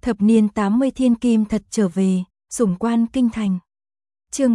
Thập niên 80 thiên kim thật trở về, sủng quan kinh thành. Chương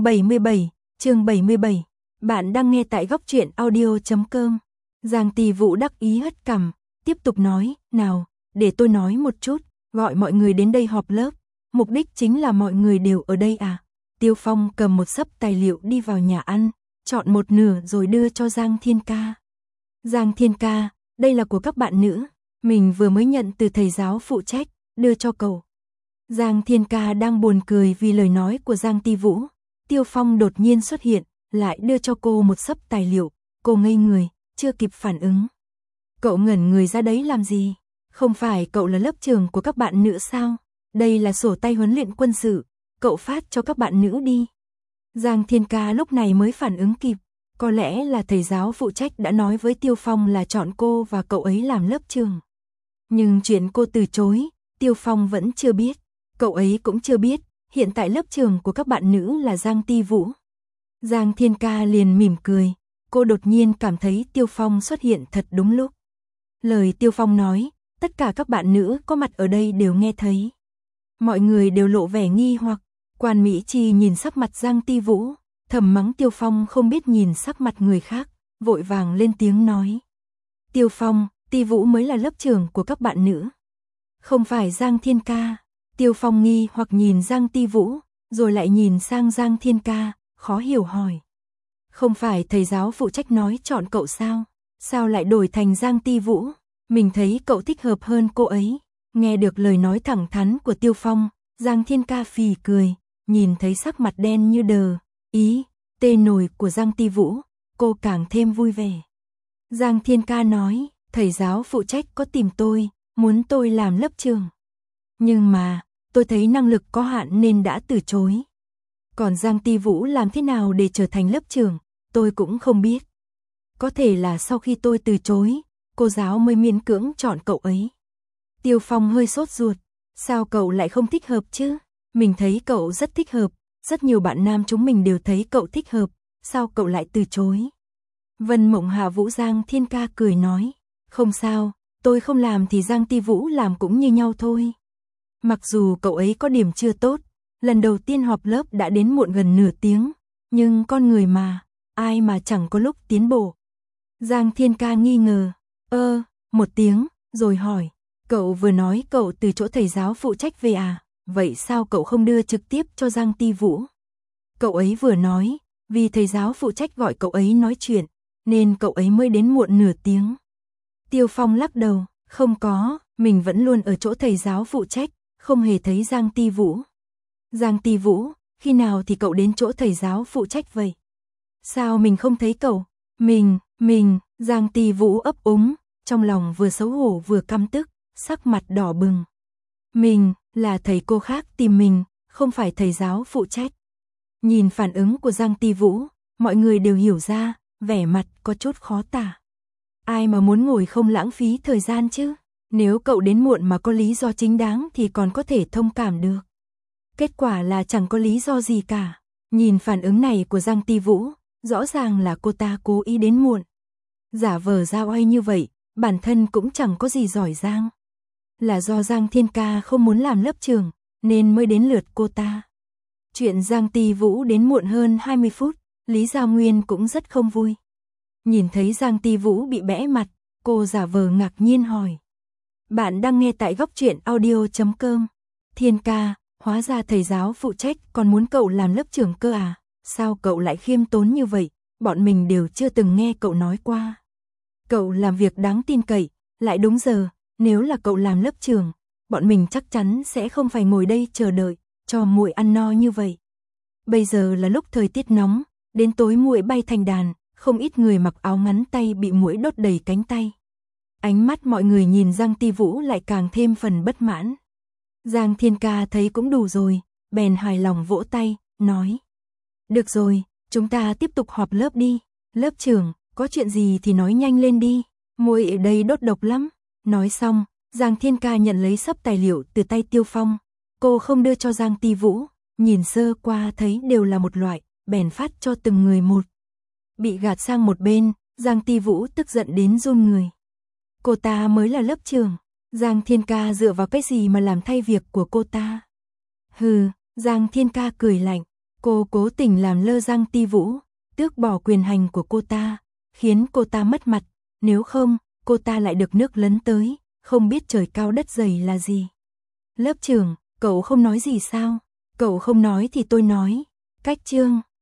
77. Bạn đang nghe tại góc truyện audio.com. Giang Ti Vũ đắc ý hất cằm, tiếp tục nói, nào, để tôi nói một chút, gọi mọi người đến đây họp lớp, mục đích chính là mọi người đều ở đây à. Tiêu Phong cầm một xấp tài liệu đi vào nhà ăn, chọn một nửa rồi đưa cho Giang Thiên Ca. Giang Thiên Ca, đây là của các bạn nữ, mình vừa mới nhận từ thầy giáo phụ trách, đưa cho cậu. Giang Thiên Ca đang buồn cười vì lời nói của Giang Ti Vũ. Tiêu Phong đột nhiên xuất hiện, lại đưa cho cô một xấp tài liệu, cô ngây người, chưa kịp phản ứng. Cậu ngẩn người ra đấy làm gì? Không phải cậu là lớp trưởng của các bạn nữ sao? Đây là sổ tay huấn luyện quân sự, cậu phát cho các bạn nữ đi. Giang Thiên Ca lúc này mới phản ứng kịp, có lẽ là thầy giáo phụ trách đã nói với Tiêu Phong là chọn cô và cậu ấy làm lớp trưởng. Nhưng chuyện cô từ chối, Tiêu Phong vẫn chưa biết, cậu ấy cũng chưa biết, hiện tại lớp trưởng của các bạn nữ là Giang Ti Vũ. Giang Thiên Ca liền mỉm cười, cô đột nhiên cảm thấy Tiêu Phong xuất hiện thật đúng lúc. Lời Tiêu Phong nói, tất cả các bạn nữ có mặt ở đây đều nghe thấy. Mọi người đều lộ vẻ nghi hoặc, Quan Mỹ Chi nhìn sắc mặt Giang Ti Vũ, thầm mắng Tiêu Phong không biết nhìn sắc mặt người khác, vội vàng lên tiếng nói. Tiêu Phong, Ti Vũ mới là lớp trưởng của các bạn nữ. Không phải Giang Thiên Ca. Tiêu Phong nghi hoặc nhìn Giang Ti Vũ, rồi lại nhìn sang Giang Thiên Ca, khó hiểu hỏi. Không phải thầy giáo phụ trách nói chọn cậu sao? Sao lại đổi thành Giang Ti Vũ? Mình thấy cậu thích hợp hơn cô ấy. Nghe được lời nói thẳng thắn của Tiêu Phong, Giang Thiên Ca phì cười, nhìn thấy sắc mặt đen như đờ, tê nổi của Giang Ti Vũ, cô càng thêm vui vẻ. Giang Thiên Ca nói, thầy giáo phụ trách có tìm tôi, muốn tôi làm lớp trưởng. Nhưng mà, tôi thấy năng lực có hạn nên đã từ chối. Còn Giang Ti Vũ làm thế nào để trở thành lớp trưởng, tôi cũng không biết. Có thể là sau khi tôi từ chối, cô giáo mới miễn cưỡng chọn cậu ấy. Tiêu Phong hơi sốt ruột, sao cậu lại không thích hợp chứ? Mình thấy cậu rất thích hợp, rất nhiều bạn nam chúng mình đều thấy cậu thích hợp, sao cậu lại từ chối? Vân Mộng Hạ Vũ Giang Thiên Ca cười nói, không sao, tôi không làm thì Giang Ti Vũ làm cũng như nhau thôi. Mặc dù cậu ấy có điểm chưa tốt, lần đầu tiên họp lớp đã đến muộn gần nửa tiếng, nhưng con người mà, ai mà chẳng có lúc tiến bộ. Giang Thiên Ca nghi ngờ, một tiếng, rồi hỏi, cậu vừa nói cậu từ chỗ thầy giáo phụ trách về à, vậy sao cậu không đưa trực tiếp cho Giang Ti Vũ? Cậu ấy vừa nói, vì thầy giáo phụ trách gọi cậu ấy nói chuyện, nên cậu ấy mới đến muộn nửa tiếng. Tiêu Phong lắc đầu, không có, mình vẫn luôn ở chỗ thầy giáo phụ trách, không hề thấy Giang Ti Vũ. Giang Ti Vũ, khi nào thì cậu đến chỗ thầy giáo phụ trách vậy? Sao mình không thấy cậu? Mình, Giang Ti Vũ ấp úng, trong lòng vừa xấu hổ vừa căm tức, sắc mặt đỏ bừng. Mình, là thầy cô khác tìm mình, không phải thầy giáo phụ trách. Nhìn phản ứng của Giang Ti Vũ, mọi người đều hiểu ra, vẻ mặt có chút khó tả. Ai mà muốn ngồi không lãng phí thời gian chứ? Nếu cậu đến muộn mà có lý do chính đáng thì còn có thể thông cảm được. Kết quả là chẳng có lý do gì cả. Nhìn phản ứng này của Giang Ti Vũ, rõ ràng là cô ta cố ý đến muộn. Giả vờ ra oai như vậy, bản thân cũng chẳng có gì giỏi giang. Là do Giang Thiên Ca không muốn làm lớp trưởng, nên mới đến lượt cô ta. Chuyện Giang Ti Vũ đến muộn hơn 20 phút, Lý Gia Nguyên cũng rất không vui. Nhìn thấy Giang Ti Vũ bị bẽ mặt, cô giả vờ ngạc nhiên hỏi. Bạn đang nghe tại góc truyện audio.com. Thiên Ca, hóa ra thầy giáo phụ trách còn muốn cậu làm lớp trưởng cơ à? Sao cậu lại khiêm tốn như vậy? Bọn mình đều chưa từng nghe cậu nói qua. Cậu làm việc đáng tin cậy, lại đúng giờ, nếu là cậu làm lớp trưởng, bọn mình chắc chắn sẽ không phải ngồi đây chờ đợi, cho muội ăn no như vậy. Bây giờ là lúc thời tiết nóng, đến tối muội bay thành đàn, không ít người mặc áo ngắn tay bị muỗi đốt đầy cánh tay. Ánh mắt mọi người nhìn Giang Ti Vũ lại càng thêm phần bất mãn. Giang Thiên Ca thấy cũng đủ rồi, bèn hài lòng vỗ tay, nói. Được rồi, chúng ta tiếp tục họp lớp đi. Lớp trưởng, có chuyện gì thì nói nhanh lên đi, muội ở đây đốt độc lắm. Nói xong, Giang Thiên Ca nhận lấy xấp tài liệu từ tay Tiêu Phong. Cô không đưa cho Giang Ti Vũ, nhìn sơ qua thấy đều là một loại, bèn phát cho từng người một. Bị gạt sang một bên, Giang Ti Vũ tức giận đến run người. Cô ta mới là lớp trưởng, Giang Thiên Ca dựa vào cái gì mà làm thay việc của cô ta? Hừ, Giang Thiên Ca cười lạnh, cô cố tình làm lơ Giang Ti Vũ, tước bỏ quyền hành của cô ta, khiến cô ta mất mặt, nếu không, cô ta lại được nước lấn tới, không biết trời cao đất dày là gì. Lớp trưởng, cậu không nói gì sao? Cậu không nói thì tôi nói. Cách chương